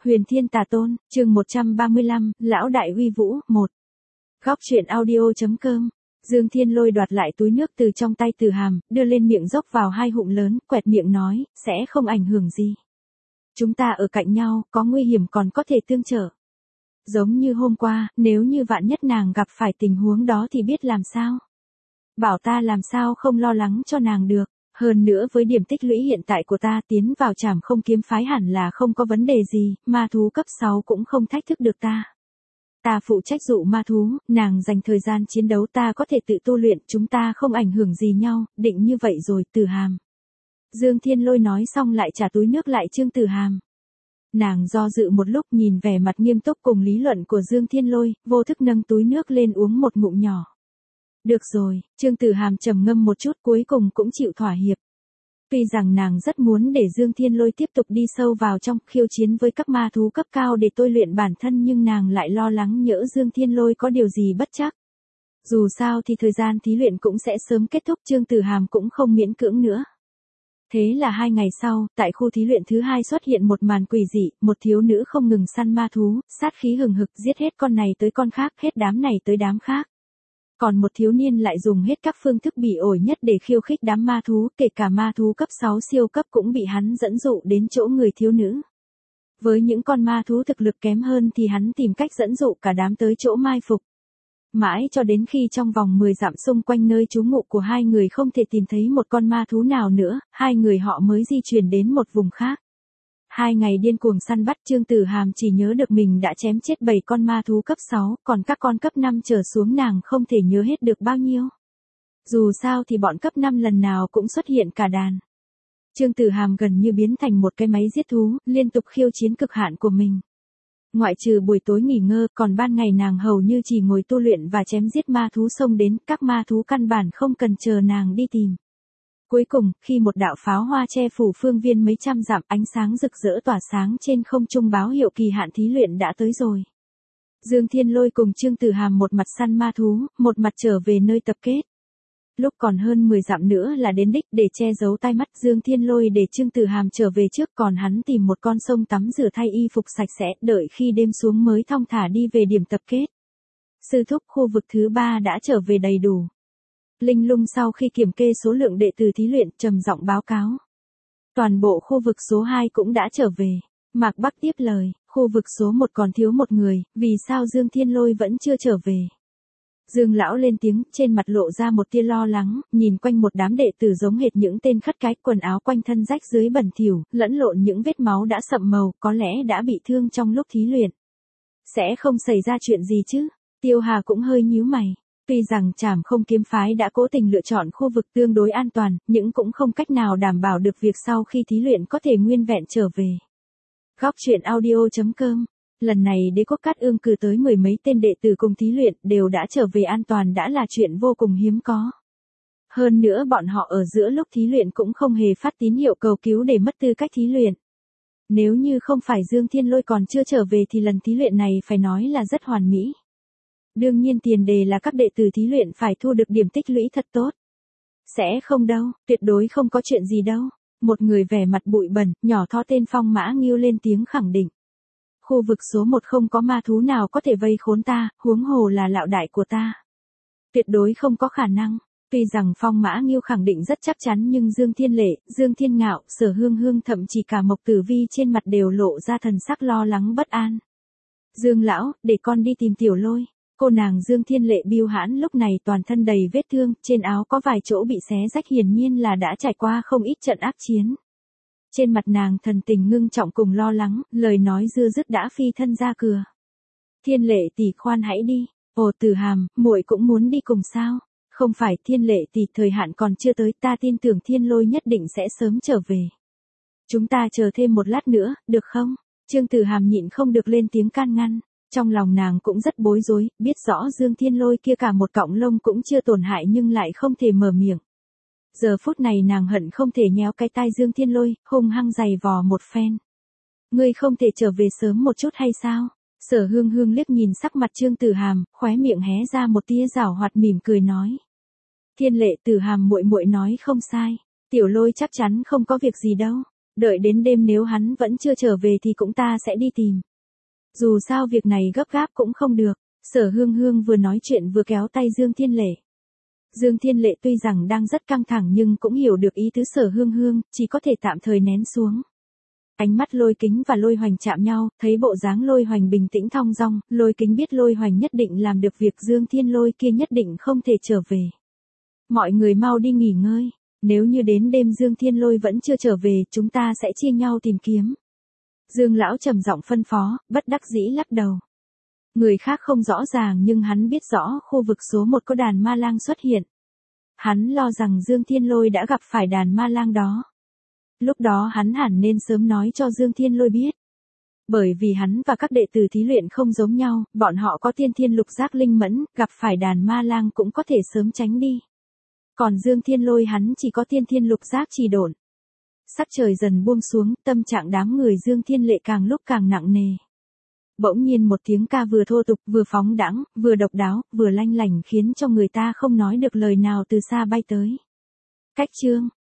Huyền Thiên Tà Tôn, chương 135, Lão Đại Uy Vũ, 1. Góc truyện audio.com. Dương Thiên Lôi đoạt lại túi nước từ trong tay Từ Hàm, đưa lên miệng dốc vào 2 ngụm lớn, quẹt miệng nói, sẽ không ảnh hưởng gì. Chúng ta ở cạnh nhau, có nguy hiểm còn có thể tương trợ. Giống như hôm qua, nếu như vạn nhất nàng gặp phải tình huống đó thì biết làm sao. Bảo ta làm sao không lo lắng cho nàng được. Hơn nữa với điểm tích lũy hiện tại của ta tiến vào Trảm Không kiếm phái hẳn là không có vấn đề gì, ma thú cấp 6 cũng không thách thức được ta. Ta phụ trách dụ ma thú, nàng dành thời gian chiến đấu ta có thể tự tu luyện, chúng ta không ảnh hưởng gì nhau, định như vậy rồi. Từ Hàm. Dương Thiên Lôi nói xong lại trả túi nước lại Trương Từ Hàm. Nàng do dự một lúc nhìn vẻ mặt nghiêm túc cùng lý luận của Dương Thiên Lôi, vô thức nâng túi nước lên uống một ngụm nhỏ. Được rồi, Trương Từ Hàm trầm ngâm một chút cuối cùng cũng chịu thỏa hiệp. Tuy rằng nàng rất muốn để Dương Thiên Lôi tiếp tục đi sâu vào trong khiêu chiến với các ma thú cấp cao để tôi luyện bản thân nhưng nàng lại lo lắng nhỡ Dương Thiên Lôi có điều gì bất trắc. Dù sao thì thời gian thí luyện cũng sẽ sớm kết thúc, Trương Từ Hàm cũng không miễn cưỡng nữa. Thế là 2 ngày sau, tại khu thí luyện thứ 2 xuất hiện một màn quỷ dị, một thiếu nữ không ngừng săn ma thú, sát khí hừng hực giết hết con này tới con khác, hết đám này tới đám khác. Còn một thiếu niên lại dùng hết các phương thức bị ổi nhất để khiêu khích đám ma thú, kể cả ma thú cấp 6 siêu cấp cũng bị hắn dẫn dụ đến chỗ người thiếu nữ. Với những con ma thú thực lực kém hơn thì hắn tìm cách dẫn dụ cả đám tới chỗ mai phục. Mãi cho đến khi trong vòng 10 dặm xung quanh nơi trú ngụ của 2 người không thể tìm thấy một con ma thú nào nữa, 2 người họ mới di chuyển đến một vùng khác. 2 ngày điên cuồng săn bắt, Trương Từ Hàm chỉ nhớ được mình đã chém chết 7 con ma thú cấp 6, còn các con cấp 5 trở xuống nàng không thể nhớ hết được bao nhiêu. Dù sao thì bọn cấp 5 lần nào cũng xuất hiện cả đàn. Trương Từ Hàm gần như biến thành một cái máy giết thú, liên tục khiêu chiến cực hạn của mình. Ngoại trừ buổi tối nghỉ ngơi, còn ban ngày nàng hầu như chỉ ngồi tu luyện và chém giết ma thú xông đến, các ma thú căn bản không cần chờ nàng đi tìm. Cuối cùng, khi một đạo pháo hoa che phủ phương viên mấy trăm dặm, ánh sáng rực rỡ tỏa sáng trên không trung báo hiệu kỳ hạn thí luyện đã tới rồi. Dương Thiên Lôi cùng Trương Từ Hàm một mặt săn ma thú, một mặt trở về nơi tập kết. Lúc còn hơn 10 dặm nữa là đến đích, để che giấu tai mắt Dương Thiên Lôi để Trương Từ Hàm trở về trước, còn hắn tìm một con sông tắm rửa thay y phục sạch sẽ, đợi khi đêm xuống mới thong thả đi về điểm tập kết. Sư thúc, khu vực thứ 3 đã trở về đầy đủ. Linh Lung sau khi kiểm kê số lượng đệ tử thí luyện trầm giọng báo cáo. Toàn bộ khu vực số 2 cũng đã trở về. Mạc Bắc tiếp lời, khu vực số 1 còn thiếu một người, vì sao Dương Thiên Lôi vẫn chưa trở về? Dương lão lên tiếng, trên mặt lộ ra một tia lo lắng, nhìn quanh một đám đệ tử giống hệt những tên khất cái, quần áo quanh thân rách dưới bẩn thỉu, lẫn lộn những vết máu đã sậm màu, có lẽ đã bị thương trong lúc thí luyện. Sẽ không xảy ra chuyện gì chứ? Tiêu Hà cũng hơi nhíu mày. Tuy rằng Trảm Không kiếm phái đã cố tình lựa chọn khu vực tương đối an toàn, nhưng cũng không cách nào đảm bảo được việc sau khi thí luyện có thể nguyên vẹn trở về. Góc truyện audio.com. Lần này Đế quốc Cát Ương cử tới 10 mấy tên đệ tử cùng thí luyện đều đã trở về an toàn đã là chuyện vô cùng hiếm có. Hơn nữa bọn họ ở giữa lúc thí luyện cũng không hề phát tín hiệu cầu cứu để mất tư cách thí luyện. Nếu như không phải Dương Thiên Lôi còn chưa trở về thì lần thí luyện này phải nói là rất hoàn mỹ. Đương nhiên tiền đề là các đệ tử thí luyện phải thu được điểm tích lũy thật tốt. Sẽ không đâu, tuyệt đối không có chuyện gì đâu. Một người vẻ mặt bụi bẩn, nhỏ thó tên Phong Mã Nghiêu lên tiếng khẳng định. Khu vực số 1 không có ma thú nào có thể vây khốn ta, huống hồ là lão đại của ta. Tuyệt đối không có khả năng. Tuy rằng Phong Mã Nghiêu khẳng định rất chắc chắn nhưng Dương Thiên Lệ, Dương Thiên Ngạo, Sở Hương Hương thậm chí cả Mộc Tử Vi trên mặt đều lộ ra thần sắc lo lắng bất an. Dương lão, để con đi tìm Tiểu Lôi. Cô nàng Dương Thiên Lệ biêu hãn lúc này toàn thân đầy vết thương, trên áo có vài chỗ bị xé rách hiển nhiên là đã trải qua không ít trận ác chiến. Trên mặt nàng thần tình ngưng trọng cùng lo lắng, lời nói dưa dứt đã phi thân ra cửa. Thiên Lệ tỷ khoan hãy đi. Ồ Từ Hàm, muội cũng muốn đi cùng sao? Không phải Thiên Lệ tỷ, thời hạn còn chưa tới, ta tin tưởng Thiên Lôi nhất định sẽ sớm trở về. Chúng ta chờ thêm một lát nữa, được không? Trương Từ Hàm nhịn không được lên tiếng can ngăn. Trong lòng nàng cũng rất bối rối, biết rõ Dương Thiên Lôi kia cả một cọng lông cũng chưa tổn hại nhưng lại không thể mở miệng. Giờ phút này nàng hận không thể nhéo cái tai Dương Thiên Lôi, hung hăng giày vò một phen. Ngươi không thể trở về sớm một chút hay sao? Sở Hương Hương liếc nhìn sắc mặt Trương Từ Hàm, khóe miệng hé ra một tia giảo hoạt mỉm cười nói. Thiên Lệ, Từ Hàm muội muội nói không sai, Tiểu Lôi chắc chắn không có việc gì đâu. Đợi đến đêm nếu hắn vẫn chưa trở về thì cũng ta sẽ đi tìm. Dù sao việc này gấp gáp cũng không được. Sở Hương Hương vừa nói chuyện vừa kéo tay Dương Thiên Lệ. Dương Thiên Lệ tuy rằng đang rất căng thẳng nhưng cũng hiểu được ý tứ Sở Hương Hương, chỉ có thể tạm thời nén xuống. Ánh mắt Lôi Kính và Lôi Hoành chạm nhau, thấy bộ dáng Lôi Hoành bình tĩnh thong dong, Lôi Kính biết Lôi Hoành nhất định làm được việc Dương Thiên Lôi kia nhất định không thể trở về. Mọi người mau đi nghỉ ngơi, nếu như đến đêm Dương Thiên Lôi vẫn chưa trở về, chúng ta sẽ chia nhau tìm kiếm. Dương lão trầm giọng phân phó, bất đắc dĩ lắc đầu. Người khác không rõ ràng nhưng hắn biết rõ khu vực số 1 có đàn ma lang xuất hiện. Hắn lo rằng Dương Thiên Lôi đã gặp phải đàn ma lang đó. Lúc đó hắn hẳn nên sớm nói cho Dương Thiên Lôi biết. Bởi vì hắn và các đệ tử thí luyện không giống nhau, bọn họ có tiên thiên lục giác linh mẫn, gặp phải đàn ma lang cũng có thể sớm tránh đi. Còn Dương Thiên Lôi hắn chỉ có tiên thiên lục giác trì độn. Sắc trời dần buông xuống, tâm trạng đám người Dương Thiên Lệ càng lúc càng nặng nề. Bỗng nhiên một tiếng ca vừa thô tục, vừa phóng đãng, vừa độc đáo, vừa lanh lảnh khiến cho người ta không nói được lời nào từ xa bay tới. Cách chương